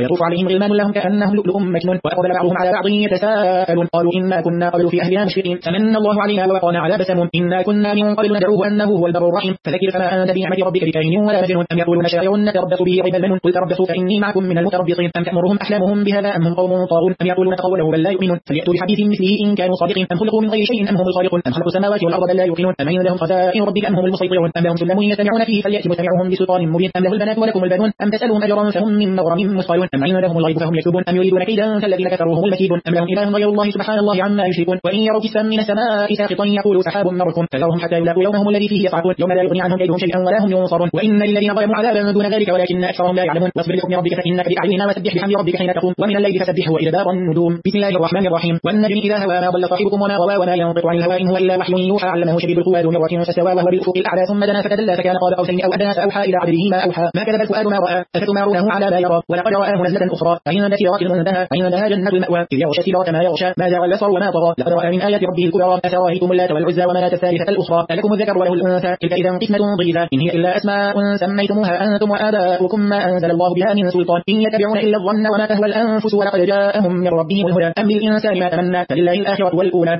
ويطوف عليهم غلمان لهم كأنهم لؤلؤ مكنون وأقبل بعضهم على بعض يتساءلون قالوا إنا كنا قبل في أهلنا مشفقين فمن الله علينا ووقانا عذاب سموم إنا كنا من قبل ندعوه أنه هو البر الرحيم فذكر فما أنت بنعمة ربك بكاهن ولا مجنون أم يقولون شاعر نتربص به ريب المنون قل تربصوا فإني معكم من المتربصين أم تأمرهم أحلامهم بهذا أم هم قوم طاغون أم يقولون تقوله بل لا يؤمنون فليأتوا بحديث مثله إن كانوا صادقين أم خلقوا من غير شيء أم هم الخالقون أم خلقوا السماوات والأرض بل لا يوقنون أم لهم خزائن ربك أم هم المسيطرون أم لهم سلم يستمعون فيه فليأتي مستمعهم بسلطان مبين أم له البنات ولكم البنون أم تسألهم أجرا فهم من مغرم مثقلون أم عندهم الغيب فهم يكتبون أم يريدون كيدا فالذين كفروا هم المكيدون أم لهم إله غير الله سبحان الله عما يشركون وإن يروا كسفا من السماء ساقطا يقولوا سحاب مركم فذرهم حتى يلاقوا يومهم الذي فيه يصعقون يوم لا يغني عنهم كيدهم شيئا ولا هم ينصرون وإن للذين ظلموا عذابا دون ذلك ولكن أكثرهم لا يعلمون واصبر لحكم ربك فإنك بأعيننا وسبح بحمد ربك حين تقوم ومن الليل فسبحه وإدبار النجوم بسم الله الرحمن الرحيم والنجم إذا هوى ما ضل صاحبكم وما غوى وما ينطق عن الهوى إن هو إلا وحي يوحى علمه شديد القوى ذو مرة فاستوى وهو بالأفق الأعلى ثم دنا فتدلى فكان قاب قوسين أو أدنى فأوحى إلى عبده ما أوحى ما كذب الفؤاد ما رأى أفتمارونه على ما يرى ولقد رآه نزلة أخرى عند سدرة المنتهى عندها جنة المأوى إذ يغشى السدرة ما يغشى ما زاغ البصر وما طغى لقد رأى من آيات ربه الكبرى أفرأيتم اللات والعزى ومناة الثالثة الأخرى ألكم الذكر وله الأنثى تلك إذا قسمة ضيزى إن هي إلا أسماء سميتموها أنتم وآباؤكم ما أنزل الله بها من سلطان إن يتبعون إلا الظن وما تهوى الأنفس ولقد جاءهم من ربهم الهدى أم بالإنسان ما تمنى فلله الآخرة والأولى